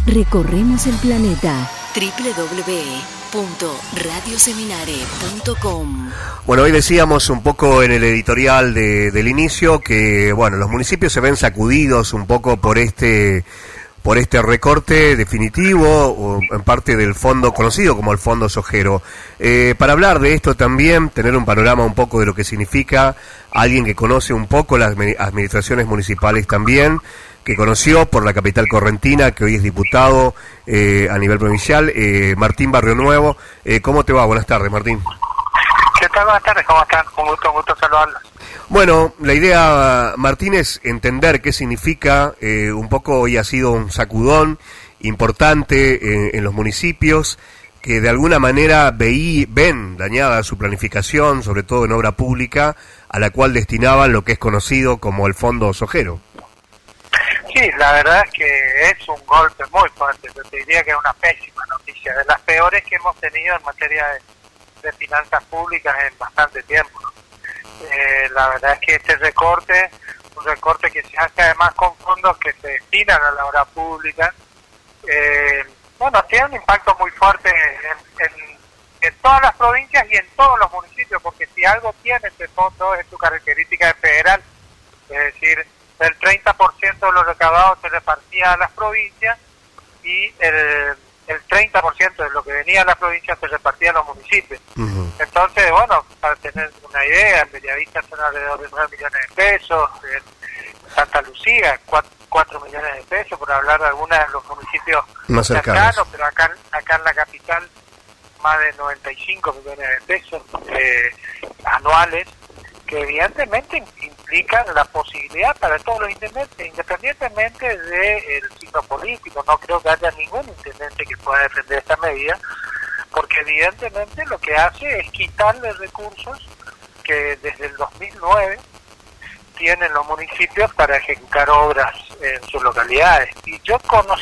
Recorremos el planeta. www.radioseminare.com. Bueno, hoy decíamos un poco en el editorial del inicio que, bueno, los municipios se ven sacudidos un poco por este recorte definitivo, o en parte del fondo conocido como el Fondo Sojero. Para hablar de esto también, tener un panorama un poco de lo que significa, alguien que conoce un poco las administraciones municipales también, que conoció por la capital correntina, que hoy es diputado a nivel provincial, Martín Barrio Nuevo. ¿Cómo te va? Buenas tardes, Martín. ¿Qué tal? Buenas tardes, ¿cómo están? Un gusto saludarlos. Bueno, la idea, Martín, es entender qué significa, un poco hoy ha sido un sacudón importante en los municipios, que de alguna manera ven dañada su planificación, sobre todo en obra pública, a la cual destinaban lo que es conocido como el Fondo Sojero. Sí, la verdad es que es un golpe muy fuerte, yo te diría que es una pésima noticia, de las peores que hemos tenido en materia de finanzas públicas en bastante tiempo. La verdad es que este recorte, un recorte que se hace además con fondos que se destinan a la obra pública, tiene un impacto muy fuerte en todas las provincias y en todos los municipios, porque si algo tiene este fondo es su característica de federal, es decir, el 30% de los recaudados se repartía a las provincias y el 30% de lo que venía a las provincias se repartía a los municipios. Uh-huh. Entonces, bueno, para tener una idea, en Bellavista son alrededor de 9 millones de pesos, en Santa Lucía 4 millones de pesos, por hablar de algunos de los municipios más cercanos, pero acá en la capital más de 95 millones de pesos anuales, que evidentemente implican la posibilidad para todos los intendentes, independientemente del signo político. No creo que haya ningún intendente que pueda defender esta medida, porque evidentemente lo que hace es quitarle recursos que desde el 2009 tienen los municipios para ejecutar obras en sus localidades. Y yo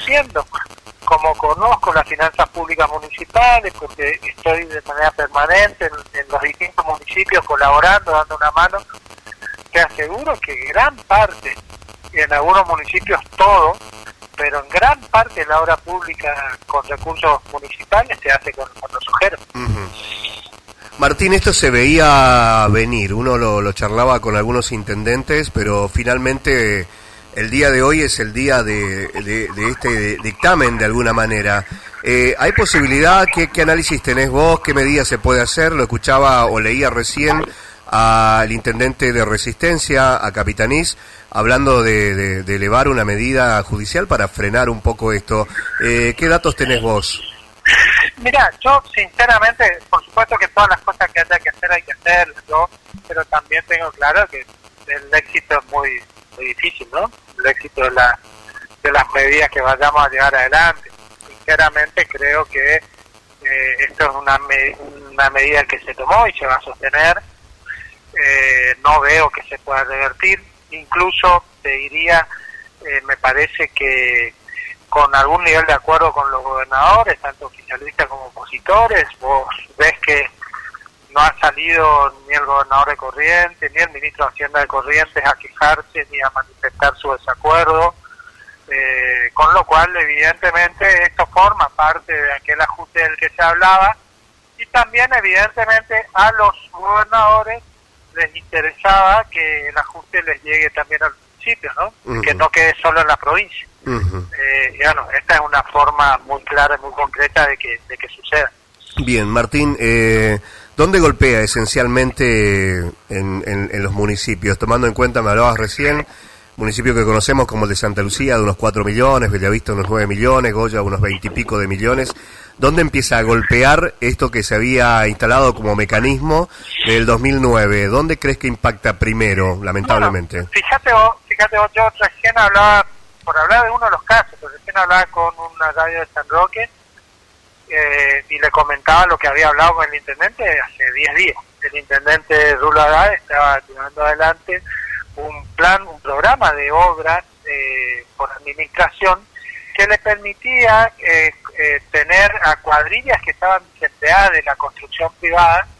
como conozco las finanzas públicas municipales, porque estoy de manera permanente en los distintos municipios colaborando, dando una mano, te aseguro que gran parte, y en algunos municipios todo, pero en gran parte de la obra pública con recursos municipales se hace con los Sojero. Uh-huh. Martín, esto se veía venir, uno lo charlaba con algunos intendentes, pero finalmente el día de hoy es el día de este dictamen de alguna manera. ¿Hay posibilidad? ¿Qué análisis tenés vos? ¿Qué medidas se puede hacer? Lo escuchaba o leía recién al intendente de Resistencia, a Capitanís, hablando de elevar una medida judicial para frenar un poco esto. ¿Qué datos tenés vos? Mira, yo sinceramente, por supuesto que todas las cosas que haya que hacer hay que hacerlas, ¿no? Pero también tengo claro que el éxito es muy difícil, ¿no? El éxito de las medidas que vayamos a llevar adelante. Sinceramente creo que esto es una medida que se tomó y se va a sostener. No veo que se pueda revertir. Incluso te diría, me parece que con algún nivel de acuerdo con los gobernadores, tanto oficialistas como opositores, vos ves que no ha salido ni el gobernador de Corrientes, ni el ministro de Hacienda de Corrientes a quejarse ni a manifestar su desacuerdo, con lo cual evidentemente esto forma parte de aquel ajuste del que se hablaba, y también evidentemente a los gobernadores les interesaba que el ajuste les llegue también al municipio, ¿no? Uh-huh. Que no quede solo en la provincia. Uh-huh. Y bueno, esta es una forma muy clara y muy concreta de que suceda. Bien, Martín, ¿dónde golpea esencialmente en los municipios? Tomando en cuenta, me hablabas recién, municipio que conocemos como el de Santa Lucía, de unos 4 millones, Bellavista unos 9 millones, Goya unos 20 y pico de millones. ¿Dónde empieza a golpear esto que se había instalado como mecanismo del 2009? ¿Dónde crees que impacta primero, lamentablemente? Bueno, fíjate vos, yo recién hablaba, por hablar de uno de los casos, recién hablaba con una radio de San Roque, y le comentaba lo que había hablado con el intendente hace 10 días. El intendente Rulo Haddad estaba llevando adelante un programa de obras por administración que le permitía tener a cuadrillas que estaban desempleadas de la construcción privada